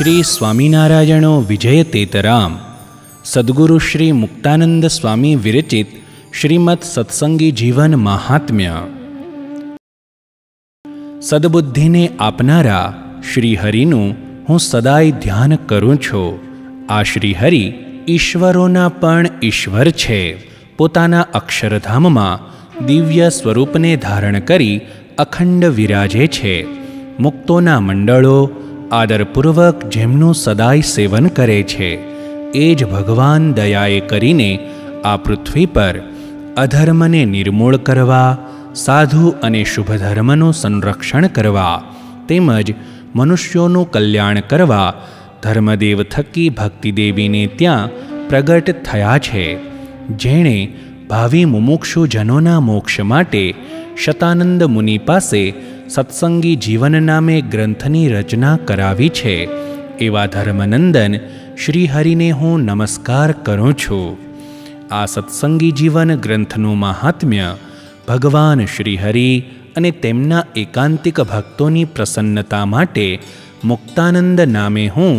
श्री स्वामीनारायणो विजयतेतराम सद्गुरु श्री मुक्तानंद स्वामी विरचित श्रीमद् सत्संगी जीवन महात्म्य। सद्बुद्धिने आपनारा श्रीहरिનું હું સદાય ધ્યાન કરું છું। આ શ્રીહરિ ઈશ્વરોના પણ ઈશ્વર છે। પોતાના અક્ષરધામમાં દિવ્ય સ્વરૂપને ધારણ કરી અખંડ વિરાજે છે। મુક્તોના મંડળો આદરપૂર્વક જેમનું સદાય સેવન કરે છે એ જ ભગવાન દયાએ કરીને આ પૃથ્વી પર અધર્મને નિર્મૂળ કરવા, સાધુ અને શુભ ધર્મનું સંરક્ષણ કરવા તેમજ મનુષ્યોનું કલ્યાણ કરવા ધર્મદેવ થકી ભક્તિદેવીને ત્યાં પ્રગટ થયા છે। જેણે ભાવિ મુમુક્ષુજનોના મોક્ષ માટે શતાનંદ મુનિ પાસે સત્સંગી જીવન નામે ગ્રંથની રચના કરાવી છે એવા ધર્મનંદન શ્રીહરિને હું નમસ્કાર કરું છું। આ સત્સંગી જીવન ગ્રંથનું મહાત્મ્ય ભગવાન શ્રીહરિ અને તેમના એકાંતિક ભક્તોની પ્રસન્નતા માટે મુક્તાનંદ નામે હું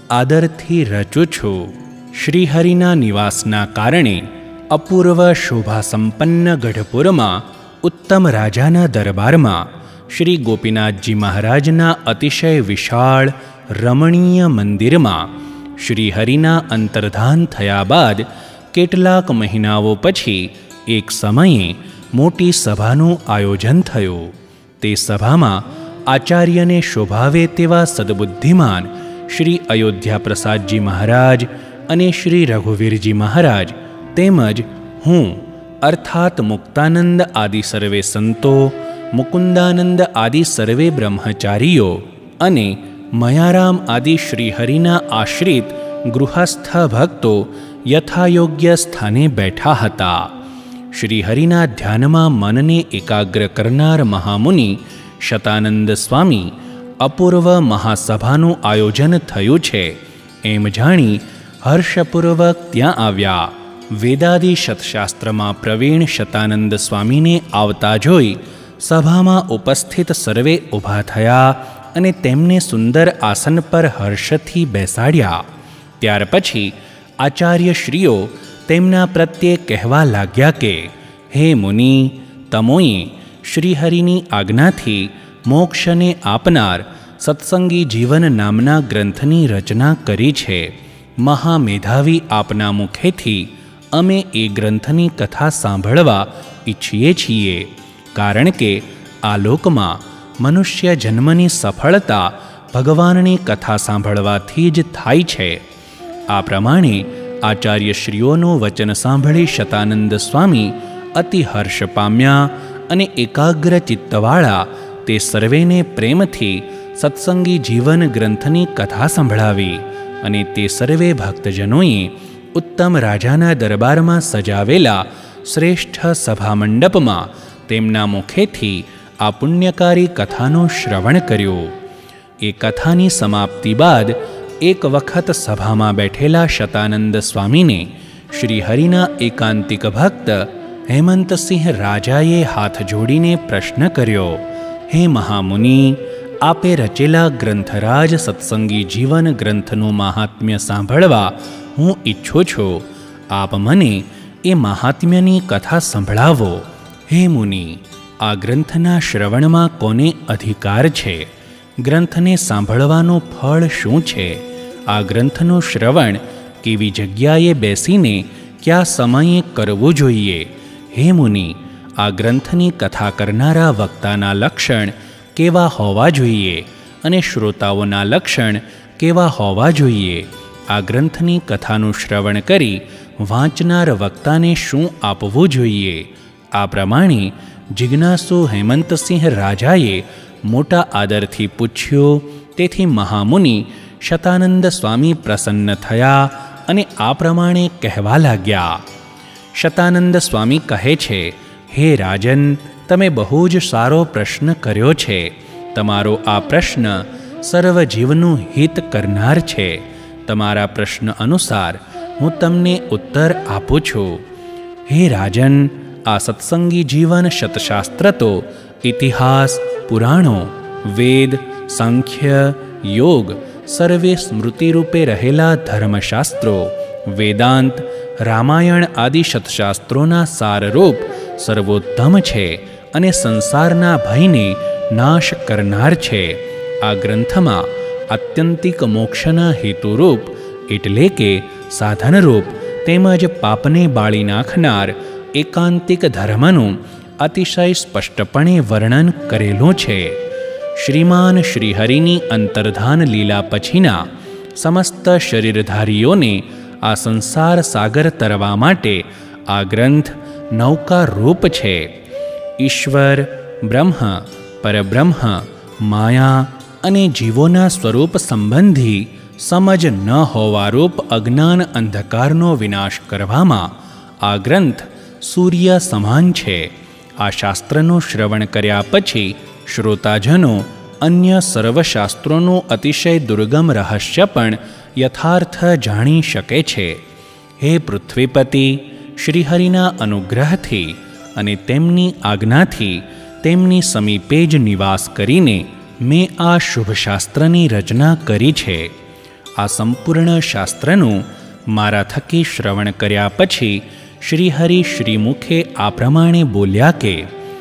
આદરથી રચું છું। શ્રીહરિના નિવાસના કારણે અપૂર્વ શોભા સંપન્ન ગઢપુરમાં ઉત્તમ રાજાના દરબારમાં શ્રી ગોપીનાથજી મહારાજના અતિશય વિશાળ રમણીય મંદિરમાં શ્રીહરિના અંતર્ધાન થયા બાદ કેટલાક મહિનાઓ પછી એક સમયે મોટી સભાનું આયોજન થયું। તે સભામાં આચાર્યને શોભાવે તેવા સદબુદ્ધિમાન શ્રી અયોધ્યા પ્રસાદજી મહારાજ અને શ્રી રઘુવીરજી મહારાજ તેમજ હું અર્થાત મુક્તાનંદ આદિ સર્વે સંતો, મુકુંદાનંદ આદિ સર્વે બ્રહ્મચારીઓ અને મયારામ આદિ શ્રીહરિના આશ્રિત ગૃહસ્થ ભક્તો યથાયોગ્ય સ્થાને બેઠા હતા। શ્રીહરિના ધ્યાનમાં મનને એકાગ્ર કરનાર મહામુનિ શતાનંદ સ્વામી અપૂર્વ મહાસભાનું આયોજન થયું છે એમ જાણી હર્ષપૂર્વક ત્યાં આવ્યા। વેદાદિ શતશાસ્ત્રમાં પ્રવીણ શતાનંદ સ્વામીને આવતા જોઈ સભામાં ઉપસ્થિત સર્વે ઊભા થયા અને તેમને સુંદર આસન પર હર્ષથી બેસાડ્યા। ત્યાર પછી આચાર્યશ્રીઓ તેમના પ્રત્યે કહેવા લાગ્યા કે હે મુનિ, તમોએ શ્રીહરિની આજ્ઞાથી મોક્ષને આપનાર સત્સંગી જીવન નામના ગ્રંથની રચના કરી છે। મહામેધાવી આપના મુખેથી અમે એ ગ્રંથની કથા સાંભળવા ઈચ્છીએ છીએ, કારણ કે આ લોકમાં મનુષ્ય જન્મની સફળતા ભગવાનની કથા સાંભળવાથી જ થાય છે। આ પ્રમાણે આચાર્યશ્રીઓનું વચન સાંભળી શતાનંદ સ્વામી અતિ હર્ષ પામ્યા અને એકાગ્ર ચિત્તવાળા તે સર્વેને પ્રેમથી સત્સંગી જીવન ગ્રંથની કથા સંભળાવી અને તે સર્વે ભક્તજનોએ ઉત્તમ રાજાના દરબારમાં સજાવેલા શ્રેષ્ઠ સભામંડપમાં તેમના મુખેથી આ પુણ્યકારી કથાનું શ્રવણ કર્યું। એ કથાની સમાપ્તિ બાદ એક વખત સભામાં બેઠેલા શતાનંદ સ્વામીને શ્રીહરિના એકાંતિક ભક્ત હેમંતસિંહ રાજાએ હાથ જોડીને પ્રશ્ન કર્યો, હે મહામુનિ, આપે રચેલા ગ્રંથરાજ સત્સંગી જીવન ગ્રંથનું મહાત્મ્ય સાંભળવા હું ઈચ્છું છું। આપ મને એ મહાત્મ્યની કથા સંભળાવો। હે મુનિ, આ ગ્રંથના શ્રવણમાં કોને અધિકાર છે? ગ્રંથને સાંભળવાનું ફળ શું છે? આ ગ્રંથનું શ્રવણ કેવી જગ્યાએ બેસીને કયા સમયે કરવું જોઈએ? હે મુનિ, આ ગ્રંથની કથા કરનારા વક્તાના લક્ષણ કેવા હોવા જોઈએ અને શ્રોતાઓના લક્ષણ કેવા હોવા જોઈએ? આ ગ્રંથની કથાનું શ્રવણ કરી વાંચનાર વક્તાને શું આપવું જોઈએ? આ પ્રમાણે જિજ્ઞાસુ હેમંતસિંહ રાજાએ મોટા આદરથી પૂછ્યું। તેથી મહામુનિ શતાનંદ સ્વામી પ્રસન્ન થયા અને આ પ્રમાણે કહેવા લાગ્યા। શતાનંદ સ્વામી કહે છે, હે રાજન, તમે બહુ જ સારો પ્રશ્ન કર્યો છે। તમારો આ પ્રશ્ન સર્વજીવનું હિત કરનાર છે। તમારા પ્રશ્ન અનુસાર હું તમને ઉત્તર આપું છું। હે રાજન, આ સત્સંગી જીવન શતશાસ્ત્ર તો ઇતિહાસ, પુરાણો, વેદ, સાંખ્ય, યોગ, સર્વે સ્મૃતિરૂપે રહેલા ધર્મશાસ્ત્રો, વેદાંત, રામાયણ આદિ સત્શાસ્ત્રોના સારરૂપ સર્વોત્તમ છે અને સંસારના ભયને નાશ કરનાર છે. આ ગ્રંથમાં આત્યંતિક મોક્ષના હેતુરૂપ એટલે કે સાધનરૂપ તેમજ પાપને બાળી નાખનાર એકાંતિક ધર્મનું અતિશય સ્પષ્ટપણે વર્ણન કરેલું છે. શ્રીમાન શ્રીહરિની અંતર્ધાન લીલા પછીના સમસ્ત શરીરધારીઓને આ સંસાર સાગર તરવા માટે આ ગ્રંથ નૌકા રૂપ છે. ઈશ્વર, બ્રહ્મ, પરબ્રહ્મ, માયા અને જીવોના સ્વરૂપ સંબંધી સમજ ન હોવારૂપ અજ્ઞાન અંધકારનો વિનાશ કરવામાં આ ગ્રંથ સૂર્ય સમાન છે. આ શાસ્ત્રનું શ્રવણ કર્યા પછી શ્રોતાજનો અન્ય સર્વશાસ્ત્રોનું અતિશય દુર્ગમ રહસ્ય પણ યથાર્થ જાણી શકે છે. હે પૃથ્વીપતિ, શ્રીહરિના અનુગ્રહથી અને તેમની આજ્ઞાથી તેમની સમીપે જ નિવાસ કરીને મેં આ શુભ શાસ્ત્રની રચના કરી છે. આ સંપૂર્ણ શાસ્ત્રનું મારા થકી શ્રવણ કર્યા પછી શ્રીહરિ શ્રીમુખે આ પ્રમાણે બોલ્યા કે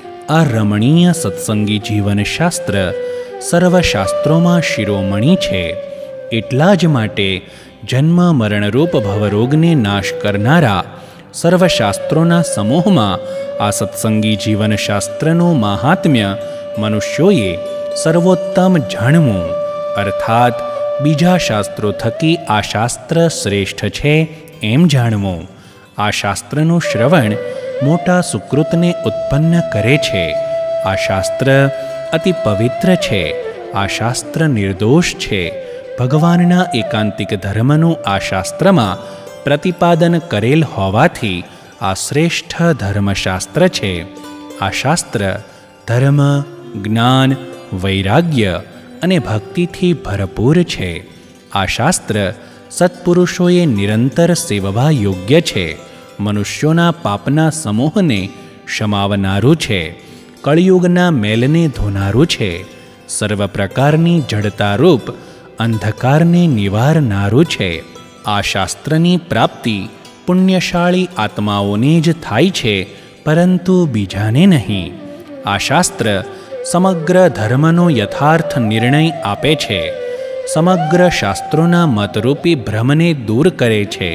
આ રમણીય સત્સંગી જીવનશાસ્ત્ર સર્વશાસ્ત્રોમાં શિરોમણી છે. એટલા જ માટે જન્મ મરણરૂપ ભવરોગને નાશ કરનારા સર્વશાસ્ત્રોના સમૂહમાં આ સત્સંગી જીવનશાસ્ત્રનું મહાત્મ્ય મનુષ્યોએ સર્વોત્તમ જાણવું, અર્થાત બીજા શાસ્ત્રો થકી આ શાસ્ત્ર શ્રેષ્ઠ છે એમ જાણવું. આ શાસ્ત્રનું શ્રવણ મોટા સુકૃતને ઉત્પન્ન કરે છે. આ શાસ્ત્ર અતિ પવિત્ર છે. આ શાસ્ત્ર નિર્દોષ છે. ભગવાનના એકાંતિક ધર્મનું આ શાસ્ત્રમાં પ્રતિપાદન કરેલ હોવાથી આ શ્રેષ્ઠ ધર્મશાસ્ત્ર છે. આ શાસ્ત્ર ધર્મ, જ્ઞાન, વૈરાગ્ય અને ભક્તિથી ભરપૂર છે. આ શાસ્ત્ર સત્પુરુષોએ નિરંતર સેવવા યોગ્ય છે. મનુષ્યોના પાપના સમૂહને શમાવનારું છે. કળિયુગના મેલને ધોનારું છે. સર્વ પ્રકારની જડતારૂપ અંધકારને નિવારનારું છે. આ શાસ્ત્રની પ્રાપ્તિ પુણ્યશાળી આત્માઓને જ થાય છે, પરંતુ બીજાને નહીં. આ શાસ્ત્ર સમગ્ર ધર્મનો યથાર્થ નિર્ણય આપે છે. સમગ્ર શાસ્ત્રોના મતરૂપી ભ્રમને દૂર કરે છે.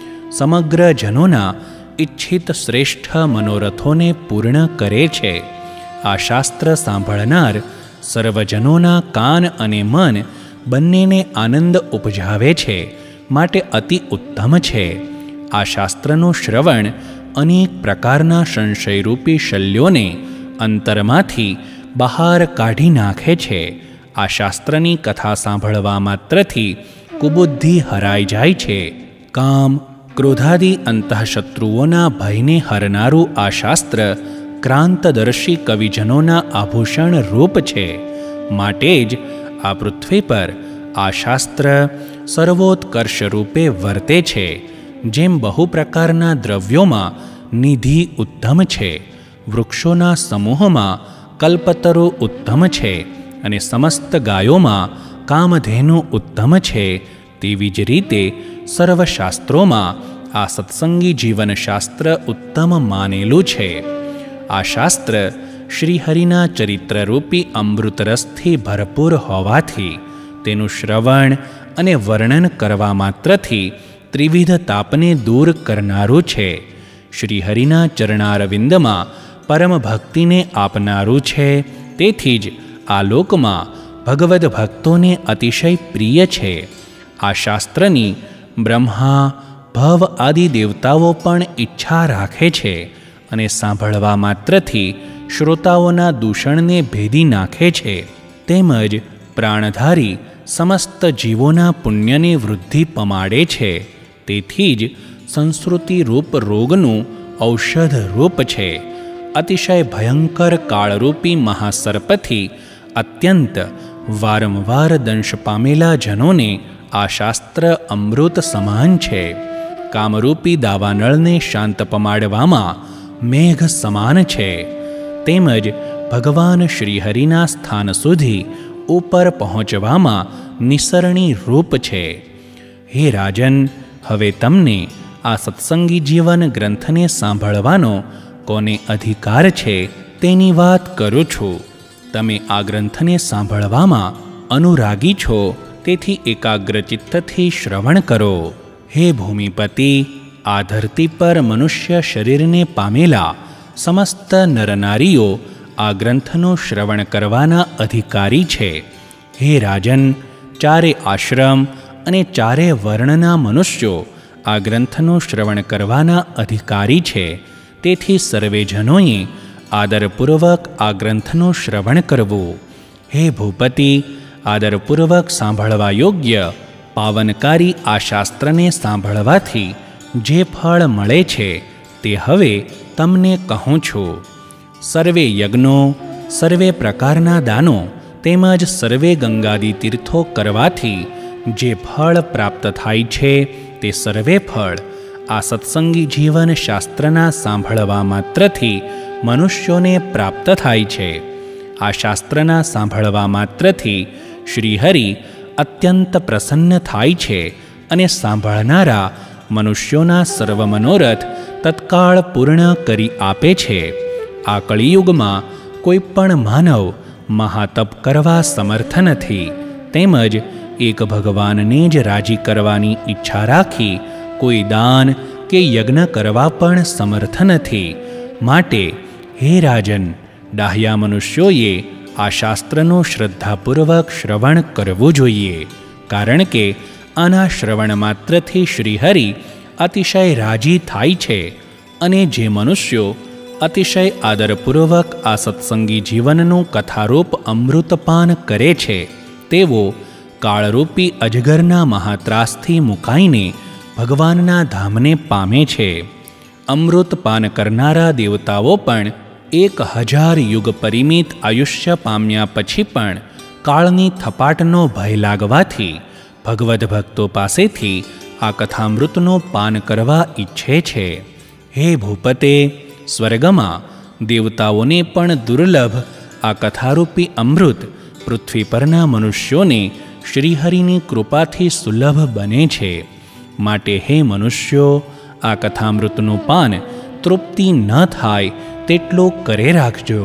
સમગ્ર જનોના ઈચ્છિત શ્રેષ્ઠ મનોરથોને પૂર્ણ કરે છે. આ શાસ્ત્ર સાંભળનાર સર્વજનોના કાન અને મન બંનેને આનંદ ઉપજાવે છે, માટે અતિ ઉત્તમ છે. આ શાસ્ત્રનું શ્રવણ અનેક પ્રકારના સંશયરૂપી શલ્યોને અંતરમાંથી બહાર કાઢી નાખે છે. આ શાસ્ત્રની કથા સાંભળવા માત્રથી કુબુદ્ધિ હરાઈ જાય છે. કામ, ક્રોધાદિ અંતઃશત્રુઓના ભયને હરનારું આ શાસ્ત્ર ક્રાંતદર્શી કવિજનોના આભૂષણ રૂપ છે. માટે જ આ પૃથ્વી પર આ શાસ્ત્ર સર્વોત્કર્ષ રૂપે વર્તે છે. જેમ બહુ પ્રકારના દ્રવ્યોમાં નિધિ ઉત્તમ છે, વૃક્ષોના સમૂહમાં કલ્પતરુ ઉત્તમ છે અને સમસ્ત ગાયોમાં કામધેનુ ઉત્તમ છે, તેવી જ રીતે સર્વશાસ્ત્રોમાં આ સત્સંગી જીવનશાસ્ત્ર ઉત્તમ માનેલું છે. આ શાસ્ત્ર શ્રીહરિના ચરિત્રરૂપી અમૃતરસથી ભરપૂર હોવાથી તેનું શ્રવણ અને વર્ણન કરવા માત્રથી ત્રિવિધ તાપને દૂર કરનારું છે. શ્રીહરિના ચરણારવિંદમાં પરમ ભક્તિને આપનારું છે. તેથી જ આ લોકમાં ભગવદ્ ભક્તોને અતિશય પ્રિય છે. આ શાસ્ત્રની બ્રહ્મા, ભવ આદિ દેવતાઓ પણ ઈચ્છા રાખે છે અને સાંભળવા માત્રથી શ્રોતાઓના દૂષણને ભેદી નાખે છે. તેમજ પ્રાણધારી સમસ્ત જીવોના પુણ્યને વૃદ્ધિ પમાડે છે. તેથી જ સંસ્કૃતિ રૂપ રોગનું ઔષધ રૂપ છે. અતિશય ભયંકર કાળરૂપી મહાસર્પથી અત્યંત વારંવાર દંશ પામેલા જનોને આ શાસ્ત્ર અમૃત સમાન છે. કામરૂપી દાવાનળને શાંત પમાડવામાં મેઘ સમાન છે. તેમજ ભગવાન શ્રીહરિના સ્થાન સુધી ઉપર પહોંચવામાં નિસરણી રૂપ છે. હે રાજન, હવે તમને આ સત્સંગી જીવન ગ્રંથને સાંભળવાનો કોને અધિકાર છે તેની વાત કરું છું. તમે આ ગ્રંથને સાંભળવામાં અનુરાગી છો, તેથી એકાગ્રચિત્તથી શ્રવણ કરો. હે ભૂમિપતિ, આ ધરતી પર મનુષ્ય શરીરને પામેલા સમસ્ત નરનારીઓ આ ગ્રંથનું શ્રવણ કરવાના અધિકારી છે. હે રાજન, ચારે આશ્રમ અને ચારે વર્ણના મનુષ્યો આ ગ્રંથનું શ્રવણ કરવાના અધિકારી છે. તેથી સર્વે જનોએ આદરપૂર્વક આ ગ્રંથનું શ્રવણ કરવું. હે ભૂપતિ, આદરપૂર્વક સાંભળવા યોગ્ય પાવનકારી આ શાસ્ત્રને સાંભળવાથી જે ફળ મળે છે તે હવે તમને કહું છું. સર્વે યજ્ઞો, સર્વે પ્રકારના દાનો તેમજ સર્વે ગંગાદી તીર્થો કરવાથી જે ફળ પ્રાપ્ત થાય છે તે સર્વે ફળ આ સત્સંગી જીવન શાસ્ત્રના સાંભળવા માત્રથી મનુષ્યોને પ્રાપ્ત થાય છે. આ શાસ્ત્રના સાંભળવા માત્રથી શ્રીહરિ અત્યંત પ્રસન્ન થાય છે અને સાંભળનારા મનુષ્યોના સર્વ મનોરથ તત્કાળ પૂર્ણ કરી આપે છે. આ કળિયુગમાં કોઈ પણ માનવ મહાતપ કરવા સમર્થ નથી, તેમજ એક ભગવાનને જ રાજી કરવાની ઈચ્છા રાખી કોઈ દાન કે યજ્ઞ કરવા પણ સમર્થ નથી. માટે હે રાજન, ડાહ્યા મનુષ્યોએ આ શાસ્ત્રનું શ્રદ્ધાપૂર્વક શ્રવણ કરવું જોઈએ, કારણ કે આના શ્રવણ માત્રથી શ્રીહરિ અતિશય રાજી થાય છે. અને જે મનુષ્યો અતિશય આદરપૂર્વક આ સત્સંગી જીવનનું કથારૂપ અમૃતપાન કરે છે તેઓ કાળરૂપી અજગરના મહાત્રાસથી મુકાઈને ભગવાનના ધામને પામે છે. અમૃતપાન કરનારા દેવતાઓ પણ 1000 યુગ પરિમિત આયુષ્ય પામ્યા પછી પણ કાળની થપાટનો ભય લાગવાથી ભગવદ્ ભક્તો પાસેથી આ કથામૃતનો પાન કરવા ઈચ્છે છે. હે ભૂપતે, સ્વર્ગમાં દેવતાઓને પણ દુર્લભ આ કથારૂપી અમૃત પૃથ્વી પરના મનુષ્યોને શ્રીહરિની કૃપાથી સુલભ બને છે. માટે હે મનુષ્યો, આ કથામૃતનું પાન તૃપ્તિ ન થાય તેટલો કરે રાખજો.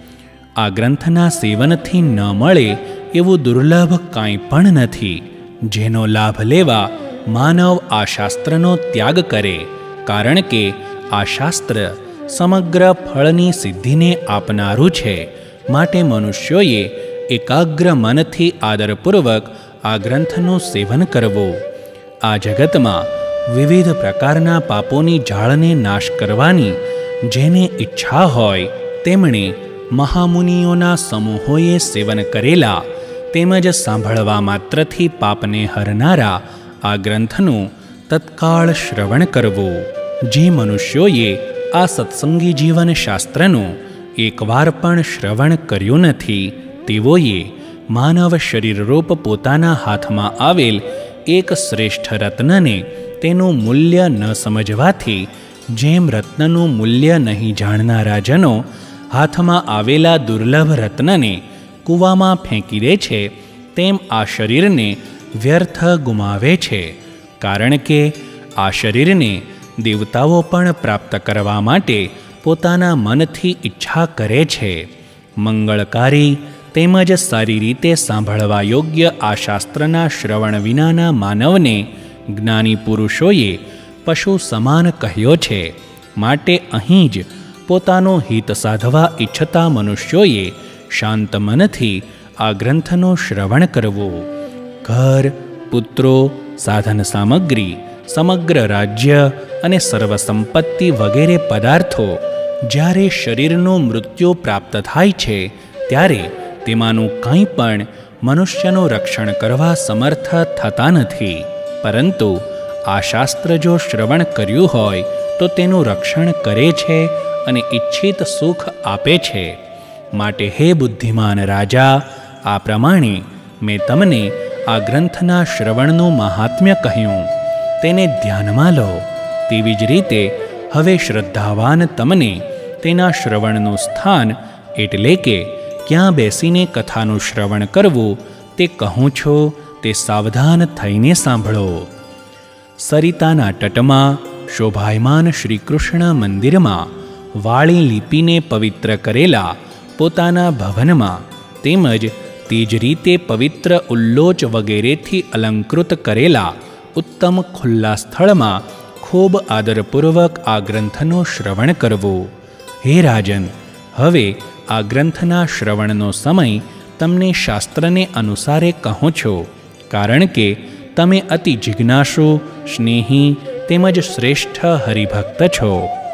આ ગ્રંથના સેવનથી ન મળે એવું દુર્લભ કાંઈ પણ નથી. જેનો લાભ લેવા માનવ આ શાસ્ત્રનો ત્યાગ કરે, કારણ કે આ શાસ્ત્ર સમગ્ર ફળની સિદ્ધિને આપનારું છે. માટે મનુષ્યોએ એકાગ્ર મનથી આદરપૂર્વક આ ગ્રંથનું સેવન કરવું. આ જગતમાં વિવિધ પ્રકારના પાપોની જાળને નાશ કરવાની જેને ઈચ્છા હોય તેમણે મહામુનિઓના સમૂહોએ સેવન કરેલા તેમજ સાંભળવા માત્રથી પાપને હરનારા આ ગ્રંથનું તત્કાળ શ્રવણ કરવું. જે મનુષ્યોએ આ સત્સંગી જીવન શાસ્ત્રનું એકવાર પણ શ્રવણ કર્યું નથી તેઓએ માનવ શરીરરૂપ પોતાના હાથમાં આવેલ એક શ્રેષ્ઠ રત્નને તેનું મૂલ્ય ન સમજવાથી જેમ રત્નનું મૂલ્ય નહીં જાણનારા જનો હાથમાં આવેલા દુર્લભ રત્નને કૂવામાં ફેંકી દે છે, તેમ આ શરીરને વ્યર્થ ગુમાવે છે. કારણ કે આ શરીરને દેવતાઓ પણ પ્રાપ્ત કરવા માટે પોતાના મનથી ઈચ્છા કરે છે. મંગળકારી તેમજ સારી રીતે સાંભળવા યોગ્ય આ શાસ્ત્રના શ્રવણ વિનાના માનવને જ્ઞાની પુરુષોએ પશુ સમાન કહ્યો છે. માટે અહીં જ પોતાનો હિત સાધવા ઈચ્છતા મનુષ્યોએ શાંત મનથી આ ગ્રંથનું શ્રવણ કરવું. ઘર, પુત્રો, સાધન સામગ્રી, સમગ્ર રાજ્ય અને સર્વ સંપત્તિ વગેરે પદાર્થો જ્યારે શરીરનું મૃત્યુ પ્રાપ્ત થાય છે ત્યારે તેમાંનું કંઈ પણ મનુષ્યનું રક્ષણ કરવા સમર્થ થતા નથી. પરંતુ આ શાસ્ત્ર જો શ્રવણ કર્યું હોય તો તેનું રક્ષણ કરે છે અને ઈચ્છિત સુખ આપે છે. માટે હે બુદ્ધિમાન રાજા, આ પ્રમાણે મેં તમને આ ગ્રંથના શ્રવણનું મહાત્મ્ય કહ્યું, તેને ધ્યાનમાં લો. તેવી જ રીતે હવે શ્રદ્ધાવાન તમને તેના શ્રવણનું સ્થાન એટલે કે ક્યાં બેસીને કથાનું શ્રવણ કરવું તે કહું છું, તે તે સાવધાન થઈને સાંભળો. સરિતાના તટમાં શોભાયમાન શ્રીકૃષ્ણ મંદિરમાં વાળી લીપીને પવિત્ર કરેલા પોતાના ભવનમાં તેમજ તે જ રીતે પવિત્ર ઉલ્લોચ વગેરેથી અલંકૃત કરેલા ઉત્તમ ખુલ્લા સ્થળમાં ખૂબ આદરપૂર્વક આ ગ્રંથનું શ્રવણ કરવું. હે રાજન, હવે આ ગ્રંથના શ્રવણનો સમય તમને શાસ્ત્રને અનુસારે કહું છું, કારણ કે તમે અતિ જિજ્ઞાસુ, સ્નેહી તેમજ શ્રેષ્ઠ હરિભક્ત છો.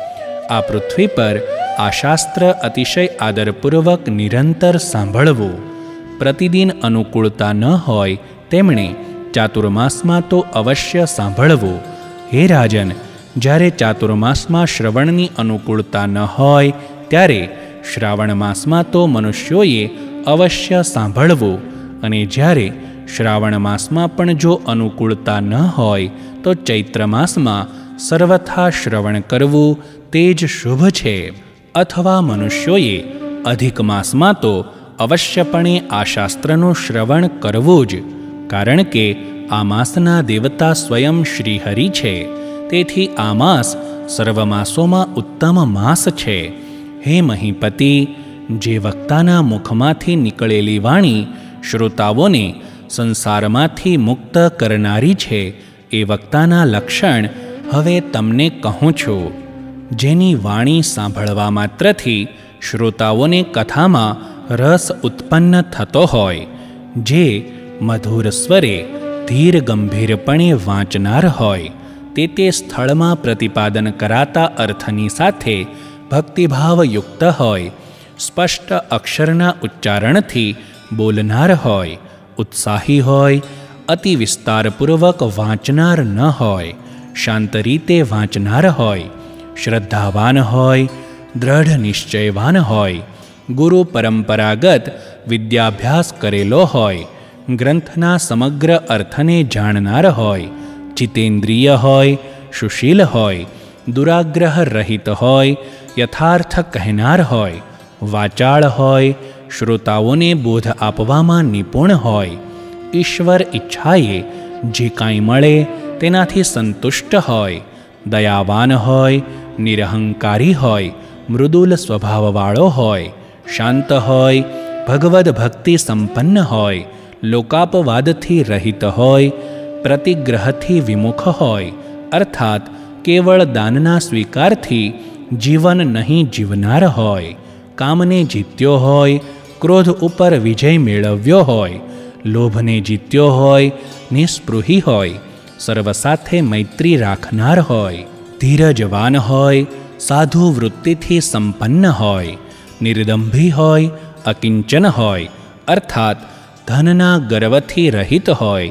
આ પૃથ્વી પર આ શાસ્ત્ર અતિશય આદરપૂર્વક નિરંતર સાંભળવું. પ્રતિદિન અનુકૂળતા ન હોય તેમણે ચાતુર્માસમાં તો અવશ્ય સાંભળવું. હે રાજન, જ્યારે ચાતુર્માસમાં શ્રવણની અનુકૂળતા ન હોય ત્યારે શ્રાવણ માસમાં તો મનુષ્યોએ અવશ્ય સાંભળવું, અને જ્યારે શ્રાવણ માસમાં પણ જો અનુકૂળતા ન હોય તો ચૈત્ર માસમાં સર્વથા શ્રવણ કરવું તે જ શુભ છે. અથવા મનુષ્યોએ અધિક માસમાં તો અવશ્યપણે આ શાસ્ત્રનું શ્રવણ કરવું જ, કારણ કે આ માસના દેવતા સ્વયં શ્રીહરિ છે. તેથી આ માસ સર્વ માસોમાં ઉત્તમ માસ છે. હે મહીપતિ, જે વક્તાના મુખમાંથી નીકળેલી વાણી શ્રોતાઓને સંસારમાંથી મુક્ત કરનારી છે, એ વક્તાના લક્ષણ હવે તમને કહું છું. જેની વાણી સાંભળવા માત્રથી શ્રોતાઓને કથામાં રસ ઉત્પન્ન થતો હોય, જે મધુર સ્વરે ધીર ગંભીરપણે વાંચનાર હોય, તે સ્થળમાં પ્રતિપાદન કરાતા અર્થની સાથે ભક્તિભાવયુક્ત હોય, સ્પષ્ટ અક્ષરના ઉચ્ચારણથી બોલનાર હોય, ઉત્સાહી હોય, અતિ વિસ્તારપૂર્વક વાંચનાર ન હોય, શાંત રીતે વાંચનાર હોય, શ્રદ્ધાવાન હોય, દ્રઢ નિશ્ચયવાન હોય, ગુરુ પરંપરાગત વિદ્યાભ્યાસ કરેલો હોય, ગ્રંથના સમગ્ર અર્થને જાણનાર હોય, ચિતેન્દ્રિય હોય, સુશીલ હોય, દુરાગ્રહ રહિત હોય, યથાર્થ કહેનાર હોય, વાચાળ હોય, શ્રોતાઓને બોધ આપવામાં નિપુણ હોય, ઈશ્વર ઈચ્છાએ જે કાંઈ મળે તેનાથી સંતુષ્ટ હોય, દયાવાન હોય, નિરહંકારી હોય, મૃદુલ સ્વભાવવાળો હોય, શાંત હોય, ભગવદ ભક્તિ સંપન્ન હોય, લોકાપવાદથી રહિત હોય, પ્રતિગ્રહથી વિમુખ હોય, અર્થાત કેવળ દાનના સ્વીકારથી જીવન નહીં જીવનાર હોય, કામને જીત્યો હોય, ક્રોધ ઉપર વિજય મેળવ્યો હોય, લોભને જીત્યો હોય, નિસ્પૃહી હોય, સર્વ સાથે મૈત્રી રાખનાર હોય, ધીરજવાન હોય, સાધુ વૃત્તિથી સંપન્ન હોય, નિર્દંભી હોય, અકિંચન હોય, અર્થાત ધનના ગર્વથી રહિત હોય,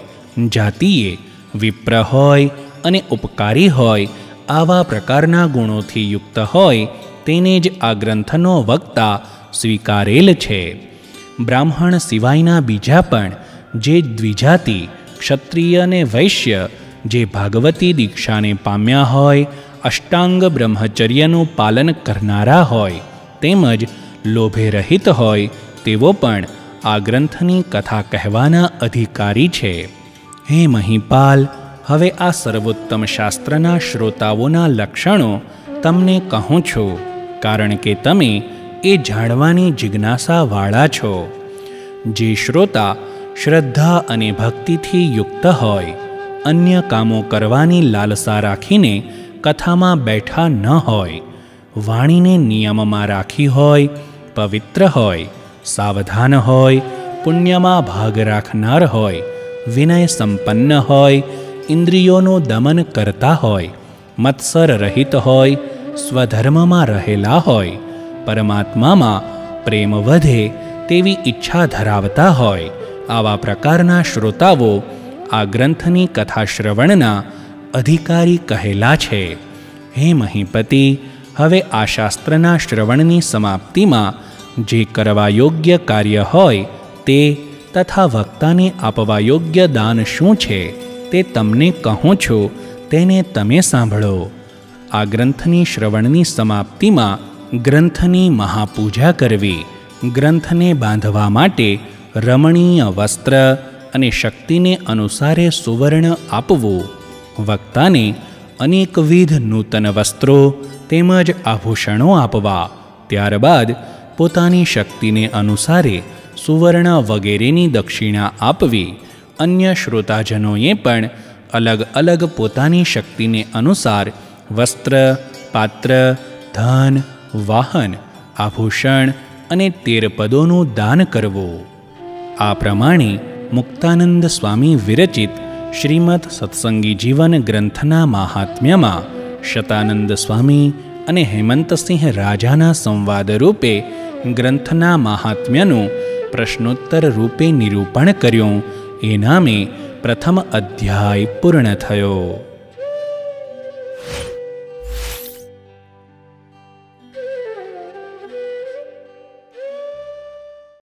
જાતિએ વિપ્ર હોય અને ઉપકારી હોય, આવા પ્રકારના ગુણોથી યુક્ત હોય, તેને જ આ ગ્રંથનો વક્તા સ્વીકારેલ છે. બ્રાહ્મણ સિવાયના બીજા પણ જે દ્વિજાતિ, ક્ષત્રિય અને વૈશ્ય જે ભાગવતી દીક્ષાને પામ્યા હોય, અષ્ટાંગ બ્રહ્મચર્યનું પાલન કરનારા હોય, તેમજ લોભે રહિત હોય, તેઓ પણ આ ગ્રંથની કથા કહેવાના અધિકારી છે. હે મહીપાલ, હવે આ સર્વોત્તમ શાસ્ત્રના શ્રોતાઓના લક્ષણો તમને કહું છું, કારણ કે તમે એ જાણવાની જિજ્ઞાસાવાળા છો. જે શ્રોતા શ્રદ્ધા અને ભક્તિથી યુક્ત હોય, અન્ય કામો કરવાની લાલસા રાખીને કથામાં બેઠા ન હોય, વાણીને નિયમમાં રાખી હોય, પવિત્ર હોય, સાવધાન હોય, પુણ્યમાં ભાગ રાખનાર હોય, વિનય સંપન્ન હોય, ઇન્દ્રિયોનું દમન કરતા હોય, મત્સર રહિત હોય, સ્વધર્મમાં રહેલા હોય, પરમાત્મામાં પ્રેમ વધે તેવી ઈચ્છા ધરાવતા હોય, આવા પ્રકારના શ્રોતાઓ આ ગ્રંથની કથા શ્રવણના અધિકારી કહેલા છે. હે મહીપતિ, હવે આ શાસ્ત્રના શ્રવણની સમાપ્તિમાં જે કરવા યોગ્ય કાર્ય હોય તે તથા વક્તાને આપવા યોગ્ય દાન શું છે તે તમને કહું છું, તેને તમે સાંભળો. આ ગ્રંથની શ્રવણની સમાપ્તિમાં ગ્રંથની મહાપૂજા કરવી, ગ્રંથને બાંધવા માટે રમણીય વસ્ત્ર, અને શક્તિને અનુસારે સુવર્ણ આપવું, વક્તાને અનેકવિધ નૂતન વસ્ત્રો તેમજ આભૂષણો આપવા, ત્યારબાદ પોતાની શક્તિને અનુસારે સુવર્ણ વગેરેની દક્ષિણા આપવી, અન્ય શ્રોતાજનોએ પણ અલગ અલગ પોતાની શક્તિને અનુસાર વસ્ત્ર, પાત્ર, ધન, વાહન, આભૂષણ અને તેરપદોનું દાન કરવું. આ પ્રમાણે મુક્તાનંદ સ્વામી વિરચિત શ્રીમદ સત્સંગી જીવન ગ્રંથના મહાત્મ્યમાં શતાનંદ સ્વામી અને હેમંતસિંહ રાજાના સંવાદ રૂપે ગ્રંથના મહાત્મ્યનું પ્રશ્નોત્તર રૂપે નિરૂપણ કર્યું. એ નામે પ્રથમ અધ્યાય પૂર્ણ થયો.